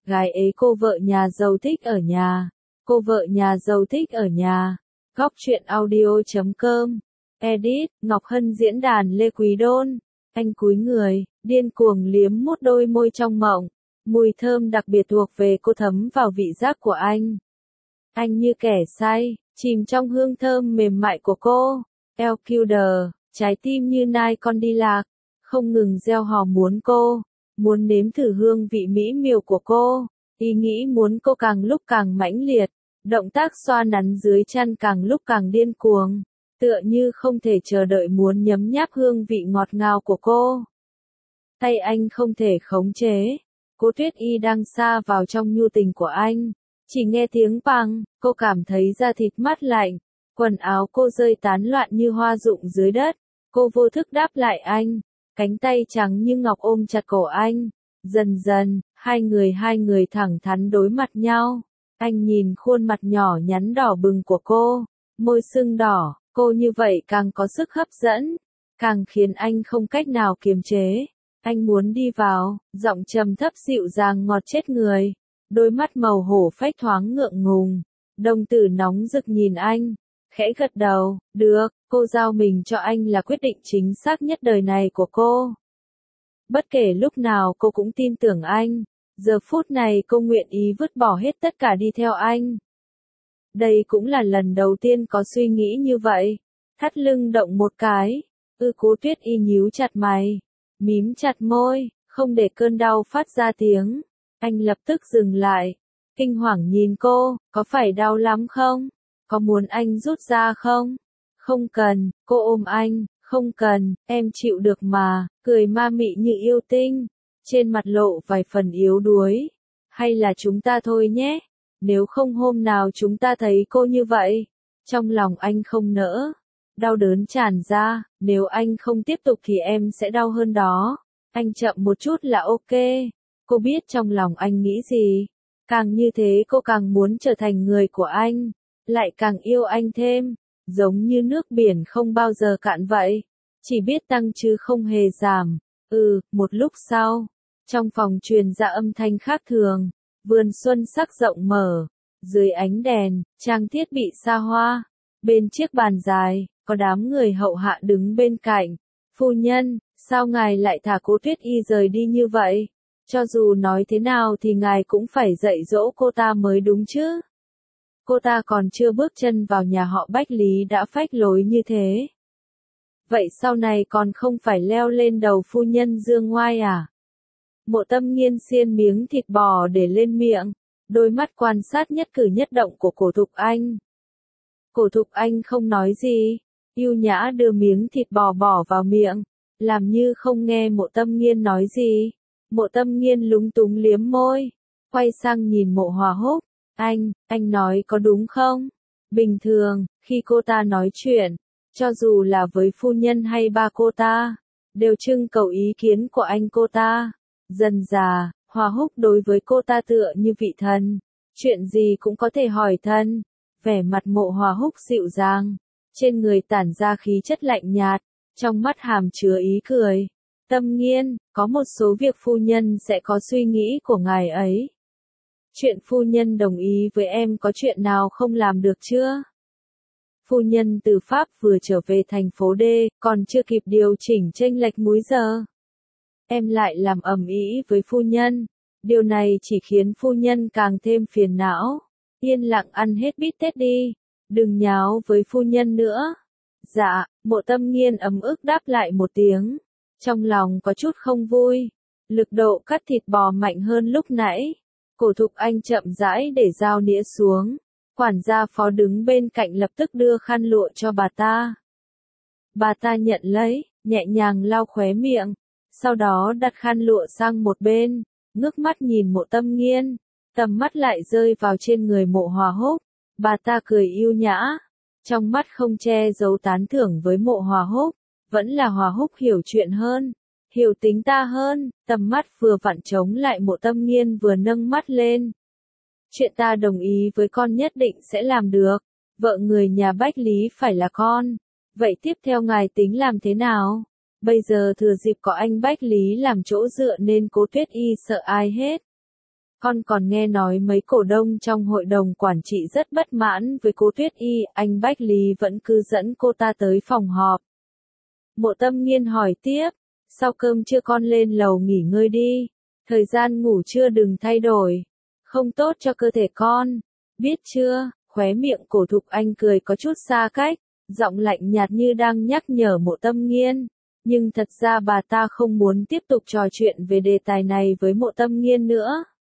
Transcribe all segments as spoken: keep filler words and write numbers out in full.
Gái ấy cô vợ nhà giàu thích ở nhà. Cô vợ nhà giàu thích ở nhà. Góc truyện audio chấm com. Edit, Ngọc Hân diễn đàn Lê Quý Đôn. Anh cúi người, điên cuồng liếm mút đôi môi trong mộng. Mùi thơm đặc biệt thuộc về cô thấm vào vị giác của anh. Anh như kẻ say, chìm trong hương thơm mềm mại của cô. El Kildare, trái tim như nai con đi lạc, không ngừng gieo hò muốn cô, muốn nếm thử hương vị mỹ miều của cô. Ý nghĩ muốn cô càng lúc càng mãnh liệt, động tác xoa nắn dưới chân càng lúc càng điên cuồng, tựa như không thể chờ đợi muốn nhấm nháp hương vị ngọt ngào của cô. Tay anh không thể khống chế, Cố Tuyết Y đang sa vào trong nhu tình của anh. Chỉ nghe tiếng pang, cô cảm thấy da thịt mát lạnh, quần áo cô rơi tán loạn như hoa rụng dưới đất. Cô vô thức đáp lại anh, cánh tay trắng như ngọc ôm chặt cổ anh. Dần dần, hai người hai người thẳng thắn đối mặt nhau. Anh nhìn khuôn mặt nhỏ nhắn đỏ bừng của cô, môi sưng đỏ, cô như vậy càng có sức hấp dẫn, càng khiến anh không cách nào kiềm chế. Anh muốn đi vào, giọng trầm thấp dịu dàng ngọt chết người, đôi mắt màu hổ phách thoáng ngượng ngùng. Đồng tử nóng rực nhìn anh, khẽ gật đầu, được, cô giao mình cho anh là quyết định chính xác nhất đời này của cô. Bất kể lúc nào cô cũng tin tưởng anh, giờ phút này cô nguyện ý vứt bỏ hết tất cả đi theo anh. Đây cũng là lần đầu tiên có suy nghĩ như vậy. Thắt lưng động một cái, ư Cố Tuyết Y nhíu chặt mày, mím chặt môi, không để cơn đau phát ra tiếng. Anh lập tức dừng lại, kinh hoàng nhìn cô, có phải đau lắm không? Có muốn anh rút ra không? Không cần, cô ôm anh, không cần, em chịu được mà, cười ma mị như yêu tinh, trên mặt lộ vài phần yếu đuối. Hay là chúng ta thôi nhé, nếu không hôm nào chúng ta thấy cô như vậy. Trong lòng anh không nỡ, đau đớn tràn ra, nếu anh không tiếp tục thì em sẽ đau hơn đó. Anh chậm một chút là ok. Cô biết trong lòng anh nghĩ gì, càng như thế cô càng muốn trở thành người của anh, lại càng yêu anh thêm, giống như nước biển không bao giờ cạn vậy, chỉ biết tăng chứ không hề giảm. Ừ, một lúc sau, trong phòng truyền ra âm thanh khác thường, vườn xuân sắc rộng mở, dưới ánh đèn, trang thiết bị xa hoa, bên chiếc bàn dài, có đám người hậu hạ đứng bên cạnh. Phu nhân, sao ngài lại thả Cố Tuyết Y rời đi như vậy? Cho dù nói thế nào thì ngài cũng phải dạy dỗ cô ta mới đúng chứ. Cô ta còn chưa bước chân vào nhà họ Bách Lý đã phách lối như thế. Vậy sau này còn không phải leo lên đầu phu nhân dương ngoai à? Mộ Tâm Nghiên xiên miếng thịt bò để lên miệng, đôi mắt quan sát nhất cử nhất động của Cổ Thục Anh. Cổ Thục Anh không nói gì, yêu nhã đưa miếng thịt bò bỏ vào miệng, làm như không nghe Mộ Tâm Nghiên nói gì. Mộ Tâm Nghiên lúng túng liếm môi, quay sang nhìn Mộ Hòa Húc, anh, anh nói có đúng không? Bình thường, khi cô ta nói chuyện, cho dù là với phu nhân hay ba cô ta, đều trưng cầu ý kiến của anh cô ta. Dần dà, Hòa Húc đối với cô ta tựa như vị thần, chuyện gì cũng có thể hỏi thân. Vẻ mặt Mộ Hòa Húc dịu dàng, trên người tản ra khí chất lạnh nhạt, trong mắt hàm chứa ý cười. Tâm Nghiên, có một số việc phu nhân sẽ có suy nghĩ của ngài ấy. Chuyện phu nhân đồng ý với em có chuyện nào không làm được chưa? Phu nhân từ Pháp vừa trở về thành phố D, còn chưa kịp điều chỉnh chênh lệch múi giờ. Em lại làm ầm ĩ với phu nhân, điều này chỉ khiến phu nhân càng thêm phiền não. Yên lặng ăn hết bít tết đi, đừng nháo với phu nhân nữa. Dạ, Mộ Tâm Nghiên ấm ức đáp lại một tiếng, trong lòng có chút không vui. Lực độ cắt thịt bò mạnh hơn lúc nãy. Cổ Thục Anh chậm rãi để dao nĩa xuống, quản gia phó đứng bên cạnh lập tức đưa khăn lụa cho bà ta. Bà ta nhận lấy, nhẹ nhàng lau khóe miệng, sau đó đặt khăn lụa sang một bên, ngước mắt nhìn Mộ Tâm Nghiên, tầm mắt lại rơi vào trên người Mộ Hòa Húc. Bà ta cười yêu nhã, trong mắt không che giấu tán thưởng với Mộ Hòa Húc. Vẫn là Hòa Húc hiểu chuyện hơn, hiểu tính ta hơn, tầm mắt vừa vặn chống lại Mộ Tâm Nghiên vừa nâng mắt lên. Chuyện ta đồng ý với con nhất định sẽ làm được, vợ người nhà Bách Lý phải là con. Vậy tiếp theo ngài tính làm thế nào? Bây giờ thừa dịp có anh Bách Lý làm chỗ dựa nên Cố Tuyết Y sợ ai hết. Con còn nghe nói mấy cổ đông trong hội đồng quản trị rất bất mãn với cô Tuyết Y, anh Bách Lý vẫn cứ dẫn cô ta tới phòng họp. Mộ Tâm Nghiên hỏi tiếp, sau cơm trưa con lên lầu nghỉ ngơi đi, thời gian ngủ trưa đừng thay đổi, không tốt cho cơ thể con, biết chưa? Khóe miệng Cổ Thục Anh cười có chút xa cách, giọng lạnh nhạt như đang nhắc nhở Mộ Tâm Nghiên, nhưng thật ra bà ta không muốn tiếp tục trò chuyện về đề tài này với Mộ Tâm Nghiên nữa.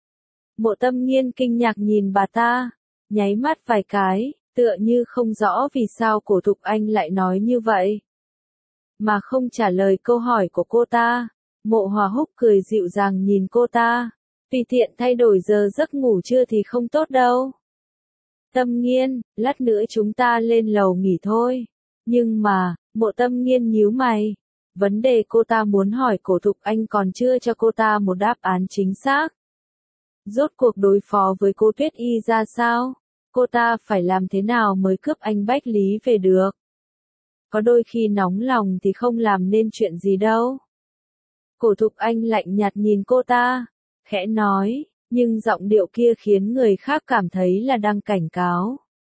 Mộ Tâm Nghiên kinh ngạc nhìn bà ta, nháy mắt vài cái, tựa như không rõ vì sao Cổ Thục Anh lại nói như vậy, mà không trả lời câu hỏi của cô ta. Mộ Hòa Húc cười dịu dàng nhìn cô ta, tùy tiện thay đổi giờ giấc ngủ trưa thì không tốt đâu. Tâm Nghiên, lát nữa chúng ta lên lầu nghỉ thôi. Nhưng mà, Mộ Tâm Nghiên nhíu mày, vấn đề cô ta muốn hỏi Cổ Thục Anh còn chưa cho cô ta một đáp án chính xác. Rốt cuộc đối phó với cô Tuyết Y ra sao? Cô ta phải làm thế nào mới cướp anh Bách Lý về được? Có đôi khi nóng lòng thì không làm nên chuyện gì đâu. Cổ Thục Anh lạnh nhạt nhìn cô ta, khẽ nói, nhưng giọng điệu kia khiến người khác cảm thấy là đang cảnh cáo.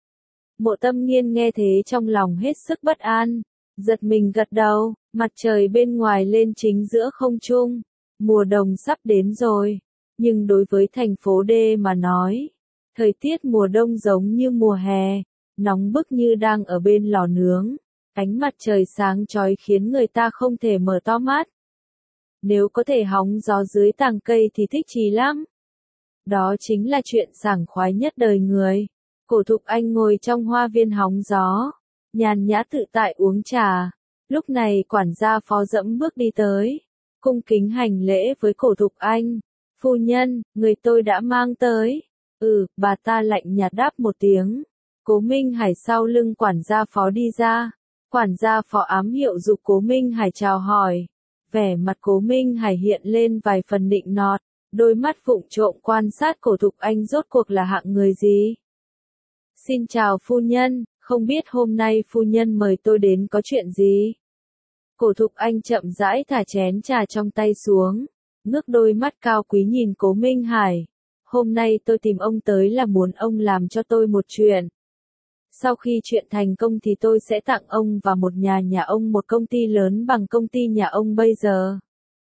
Mộ Tâm Nghiên nghe thế trong lòng hết sức bất an, giật mình gật đầu, mặt trời bên ngoài lên chính giữa không trung, mùa đông sắp đến rồi, nhưng đối với thành phố D mà nói, thời tiết mùa đông giống như mùa hè, nóng bức như đang ở bên lò nướng, ánh mặt trời sáng chói khiến người ta không thể mở to mắt. Nếu có thể hóng gió dưới tàng cây thì thích chí lắm. Đó chính là chuyện sảng khoái nhất đời người. Cổ Thục Anh ngồi trong hoa viên hóng gió, nhàn nhã tự tại uống trà. Lúc này quản gia Phó dẫm bước đi tới, cung kính hành lễ với Cổ Thục Anh. Phu nhân, người tôi đã mang tới. Ừ, bà ta lạnh nhạt đáp một tiếng. Cố Minh Hải sau lưng quản gia Phó đi ra. Quản gia Phó ám hiệu giục Cố Minh Hải chào hỏi. Vẻ mặt Cố Minh Hải hiện lên vài phần nịnh nọt, đôi mắt vụng trộm quan sát Cổ Thục Anh rốt cuộc là hạng người gì. Xin chào phu nhân, không biết hôm nay phu nhân mời tôi đến có chuyện gì? Cổ Thục Anh chậm rãi thả chén trà trong tay xuống, ngước đôi mắt cao quý nhìn Cố Minh Hải. Hôm nay tôi tìm ông tới là muốn ông làm cho tôi một chuyện. Sau khi chuyện thành công thì tôi sẽ tặng ông và một nhà nhà ông một công ty lớn bằng công ty nhà ông bây giờ.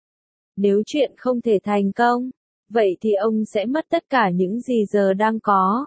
Nếu chuyện không thể thành công, vậy thì ông sẽ mất tất cả những gì giờ đang có.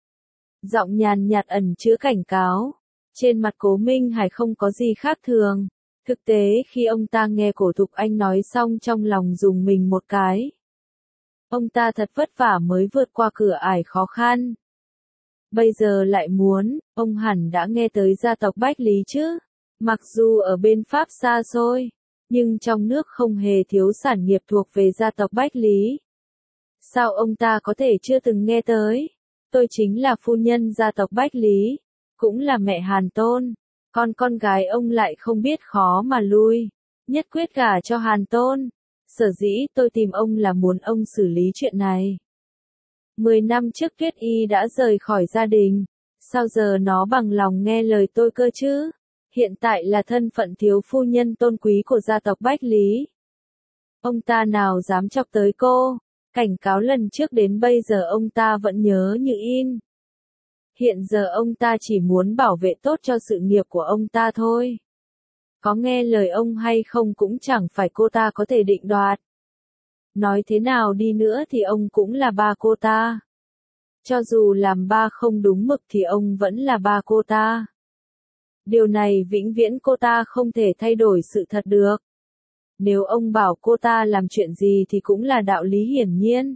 Giọng nhàn nhạt ẩn chứa cảnh cáo. Trên mặt Cố Minh Hải không có gì khác thường. Thực tế khi ông ta nghe Cổ Thục Anh nói xong trong lòng rùng mình một cái. Ông ta thật vất vả mới vượt qua cửa ải khó khăn. Bây giờ lại muốn, ông hẳn đã nghe tới gia tộc Bách Lý chứ. Mặc dù ở bên Pháp xa xôi, nhưng trong nước không hề thiếu sản nghiệp thuộc về gia tộc Bách Lý. Sao ông ta có thể chưa từng nghe tới? Tôi chính là phu nhân gia tộc Bách Lý, cũng là mẹ Hàn Tôn. Con con gái ông lại không biết khó mà lui, nhất quyết gả cho Hàn Tôn. Sở dĩ tôi tìm ông là muốn ông xử lý chuyện này. Mười năm trước Tuyết Y đã rời khỏi gia đình, sao giờ nó bằng lòng nghe lời tôi cơ chứ? Hiện tại là thân phận thiếu phu nhân tôn quý của gia tộc Bách Lý. Ông ta nào dám chọc tới cô, cảnh cáo lần trước đến bây giờ ông ta vẫn nhớ như in. Hiện giờ ông ta chỉ muốn bảo vệ tốt cho sự nghiệp của ông ta thôi. Có nghe lời ông hay không cũng chẳng phải cô ta có thể định đoạt. Nói thế nào đi nữa thì ông cũng là ba cô ta. Cho dù làm ba không đúng mực thì ông vẫn là ba cô ta. Điều này vĩnh viễn cô ta không thể thay đổi sự thật được. Nếu ông bảo cô ta làm chuyện gì thì cũng là đạo lý hiển nhiên.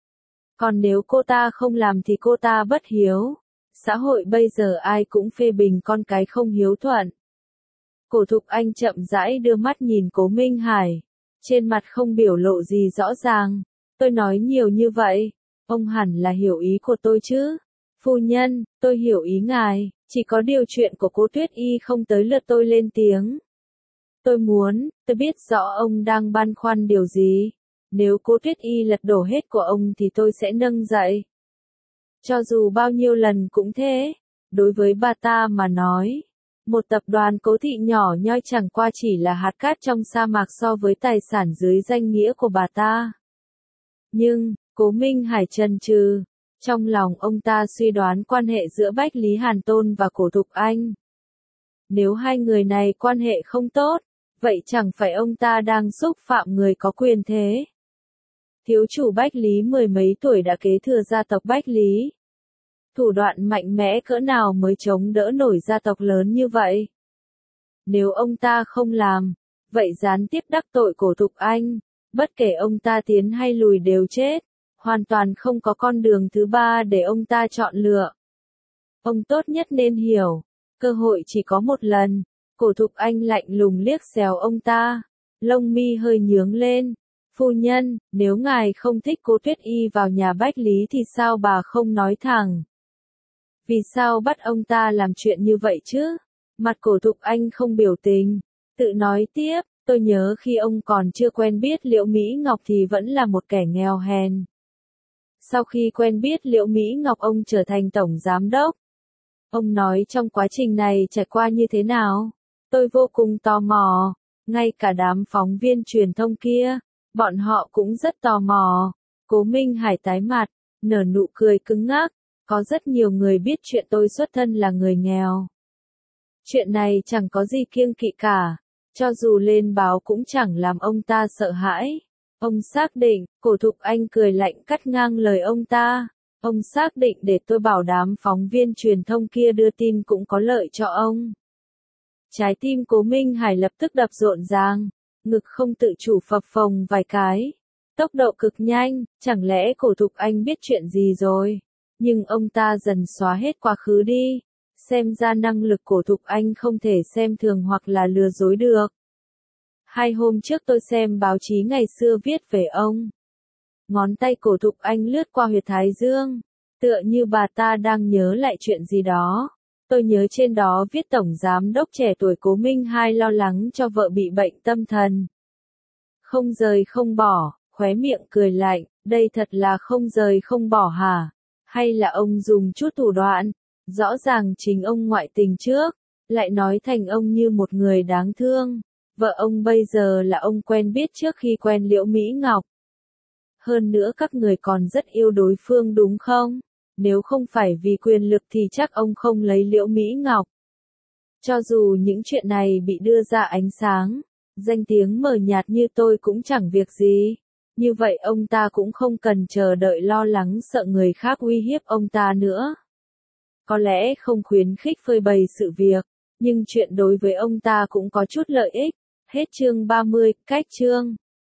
Còn nếu cô ta không làm thì cô ta bất hiếu. Xã hội bây giờ ai cũng phê bình con cái không hiếu thuận. Cổ Thục Anh chậm rãi đưa mắt nhìn Cố Minh Hải. Trên mặt không biểu lộ gì rõ ràng. Tôi nói nhiều như vậy, ông hẳn là hiểu ý của tôi chứ. Phu nhân, tôi hiểu ý ngài, chỉ có điều chuyện của cô Tuyết Y không tới lượt tôi lên tiếng. Tôi muốn, tôi biết rõ ông đang băn khoăn điều gì. Nếu cô Tuyết Y lật đổ hết của ông thì tôi sẽ nâng dậy. Cho dù bao nhiêu lần cũng thế, đối với bà ta mà nói, một tập đoàn cố thị nhỏ nhoi chẳng qua chỉ là hạt cát trong sa mạc so với tài sản dưới danh nghĩa của bà ta. Nhưng, Cố Minh Hải chần chừ, trong lòng ông ta suy đoán quan hệ giữa Bách Lý Hàn Tôn và Cổ Thục Anh. Nếu hai người này quan hệ không tốt, vậy chẳng phải ông ta đang xúc phạm người có quyền thế. Thiếu chủ Bách Lý mười mấy tuổi đã kế thừa gia tộc Bách Lý. Thủ đoạn mạnh mẽ cỡ nào mới chống đỡ nổi gia tộc lớn như vậy? Nếu ông ta không làm, vậy gián tiếp đắc tội Cổ Thục Anh, bất kể ông ta tiến hay lùi đều chết, hoàn toàn không có con đường thứ ba để ông ta chọn lựa. Ông tốt nhất nên hiểu, cơ hội chỉ có một lần. Cổ Thục Anh lạnh lùng liếc xéo ông ta, lông mi hơi nhướng lên. Phu nhân, nếu ngài không thích Cố Tuyết Y vào nhà Bách Lý thì sao bà không nói thẳng? Vì sao bắt ông ta làm chuyện như vậy chứ? Mặt Cổ Thục Anh không biểu tình, tự nói tiếp, tôi nhớ khi ông còn chưa quen biết Liễu Mỹ Ngọc thì vẫn là một kẻ nghèo hèn. Sau khi quen biết Liễu Mỹ Ngọc ông trở thành tổng giám đốc. Ông nói trong quá trình này trải qua như thế nào? Tôi vô cùng tò mò, ngay cả đám phóng viên truyền thông kia, bọn họ cũng rất tò mò. Cố Minh Hải tái mặt, nở nụ cười cứng ngắc, có rất nhiều người biết chuyện tôi xuất thân là người nghèo. Chuyện này chẳng có gì kiêng kỵ cả, cho dù lên báo cũng chẳng làm ông ta sợ hãi. Ông xác định, Cổ Thục Anh cười lạnh cắt ngang lời ông ta. Ông xác định để tôi bảo đám phóng viên truyền thông kia đưa tin cũng có lợi cho ông. Trái tim Cố Minh Hải lập tức đập rộn ràng, ngực không tự chủ phập phồng vài cái. Tốc độ cực nhanh, chẳng lẽ Cổ Thục Anh biết chuyện gì rồi? Nhưng ông ta dần xóa hết quá khứ đi. Xem ra năng lực Cổ Thục Anh không thể xem thường hoặc là lừa dối được. Hai hôm trước tôi xem báo chí ngày xưa viết về ông. Ngón tay Cổ Thục Anh lướt qua huyệt thái dương, tựa như bà ta đang nhớ lại chuyện gì đó. Tôi nhớ trên đó viết tổng giám đốc trẻ tuổi Cố Minh Hải lo lắng cho vợ bị bệnh tâm thần. Không rời không bỏ, khóe miệng cười lạnh, đây thật là không rời không bỏ hả? Hay là ông dùng chút thủ đoạn? Rõ ràng chính ông ngoại tình trước, lại nói thành ông như một người đáng thương. Vợ ông bây giờ là ông quen biết trước khi quen Liễu Mỹ Ngọc. Hơn nữa các người còn rất yêu đối phương đúng không? Nếu không phải vì quyền lực thì chắc ông không lấy Liễu Mỹ Ngọc. Cho dù những chuyện này bị đưa ra ánh sáng, danh tiếng mờ nhạt như tôi cũng chẳng việc gì. Như vậy ông ta cũng không cần chờ đợi lo lắng sợ người khác uy hiếp ông ta nữa. Có lẽ không khuyến khích phơi bày sự việc, nhưng chuyện đối với ông ta cũng có chút lợi ích. Hết chương ba mươi, cách chương.